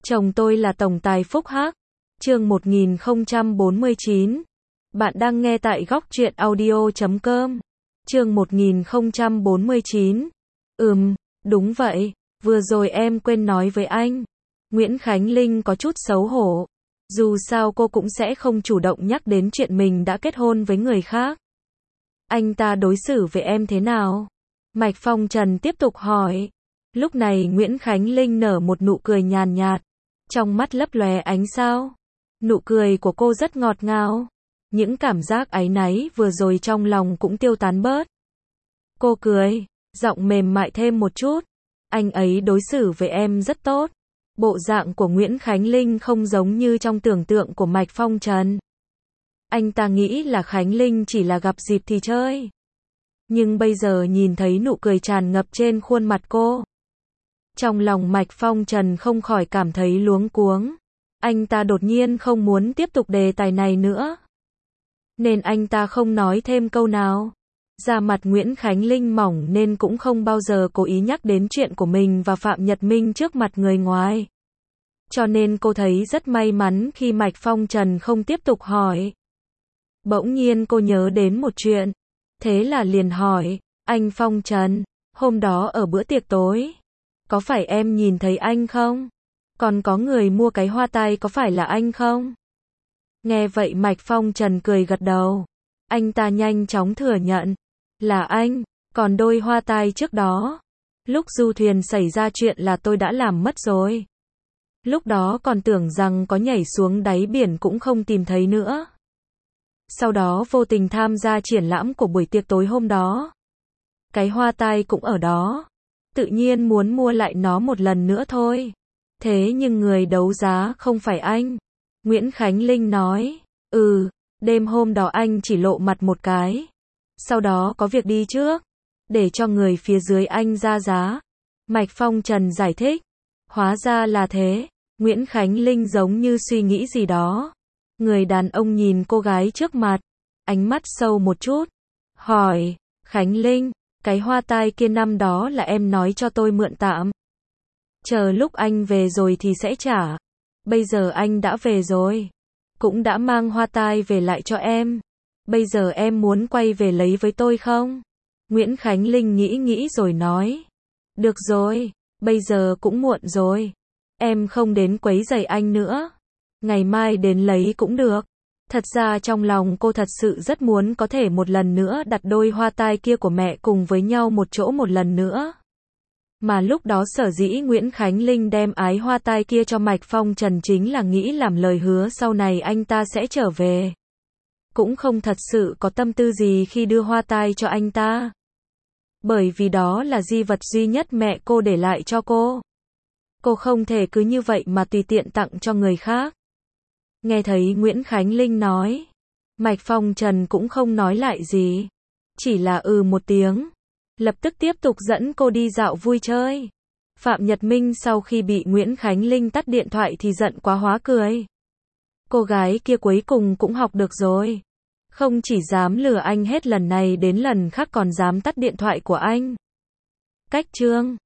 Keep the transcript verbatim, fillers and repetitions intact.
Chồng tôi là tổng tài Phúc Hắc. Chương một nghìn không trăm bốn mươi chín. Bạn đang nghe tại góc truyện audio chấm com. Chương một nghìn không trăm bốn mươi chín. Ừm, đúng vậy, vừa rồi em quên nói với anh. Nguyễn Khánh Linh có chút xấu hổ. Dù sao cô cũng sẽ không chủ động nhắc đến chuyện mình đã kết hôn với người khác. Anh ta đối xử với em thế nào? Mạch Phong Trần tiếp tục hỏi. Lúc này Nguyễn Khánh Linh nở một nụ cười nhàn nhạt, trong mắt lấp lóe ánh sao. Nụ cười của cô rất ngọt ngào. Những cảm giác áy náy vừa rồi trong lòng cũng tiêu tán bớt. Cô cười, giọng mềm mại thêm một chút. Anh ấy đối xử với em rất tốt. Bộ dạng của Nguyễn Khánh Linh không giống như trong tưởng tượng của Mạch Phong Trần. Anh ta nghĩ là Khánh Linh chỉ là gặp dịp thì chơi. Nhưng bây giờ nhìn thấy nụ cười tràn ngập trên khuôn mặt cô. Trong lòng Mạch Phong Trần không khỏi cảm thấy luống cuống. Anh ta đột nhiên không muốn tiếp tục đề tài này nữa. Nên anh ta không nói thêm câu nào. Da mặt Nguyễn Khánh Linh mỏng nên cũng không bao giờ cố ý nhắc đến chuyện của mình và Phạm Nhật Minh trước mặt người ngoài. Cho nên cô thấy rất may mắn khi Mạch Phong Trần không tiếp tục hỏi. Bỗng nhiên cô nhớ đến một chuyện. Thế là liền hỏi, anh Phong Trần, hôm đó ở bữa tiệc tối, có phải em nhìn thấy anh không? Còn có người mua cái hoa tai có phải là anh không? Nghe vậy Mạch Phong Trần cười gật đầu. Anh ta nhanh chóng thừa nhận, là anh, còn đôi hoa tai trước đó. Lúc du thuyền xảy ra chuyện là tôi đã làm mất rồi. Lúc đó còn tưởng rằng có nhảy xuống đáy biển cũng không tìm thấy nữa. Sau đó vô tình tham gia triển lãm của buổi tiệc tối hôm đó. Cái hoa tai cũng ở đó. Tự nhiên muốn mua lại nó một lần nữa thôi. Thế nhưng người đấu giá không phải anh. Nguyễn Khánh Linh nói, ừ, đêm hôm đó anh chỉ lộ mặt một cái. Sau đó có việc đi trước, để cho người phía dưới anh ra giá. Mạch Phong Trần giải thích, hóa ra là thế. Nguyễn Khánh Linh giống như suy nghĩ gì đó. Người đàn ông nhìn cô gái trước mặt, ánh mắt sâu một chút, hỏi, Khánh Linh, cái hoa tai kia năm đó là em nói cho tôi mượn tạm. Chờ lúc anh về rồi thì sẽ trả. Bây giờ anh đã về rồi, cũng đã mang hoa tai về lại cho em. Bây giờ em muốn quay về lấy với tôi không? Nguyễn Khánh Linh nghĩ nghĩ rồi nói, được rồi, bây giờ cũng muộn rồi. Em không đến quấy rầy anh nữa. Ngày mai đến lấy cũng được. Thật ra trong lòng cô thật sự rất muốn có thể một lần nữa đặt đôi hoa tai kia của mẹ cùng với nhau một chỗ một lần nữa. Mà lúc đó sở dĩ Nguyễn Khánh Linh đem ái hoa tai kia cho Mạch Phong Trần chính là nghĩ làm lời hứa sau này anh ta sẽ trở về. Cũng không thật sự có tâm tư gì khi đưa hoa tai cho anh ta. Bởi vì đó là di vật duy nhất mẹ cô để lại cho cô. Cô không thể cứ như vậy mà tùy tiện tặng cho người khác. Nghe thấy Nguyễn Khánh Linh nói, Mạch Phong Trần cũng không nói lại gì. Chỉ là ừ một tiếng. Lập tức tiếp tục dẫn cô đi dạo vui chơi. Phạm Nhật Minh sau khi bị Nguyễn Khánh Linh tắt điện thoại thì giận quá hóa cười. Cô gái kia cuối cùng cũng học được rồi. Không chỉ dám lừa anh hết lần này đến lần khác còn dám tắt điện thoại của anh. Cách chương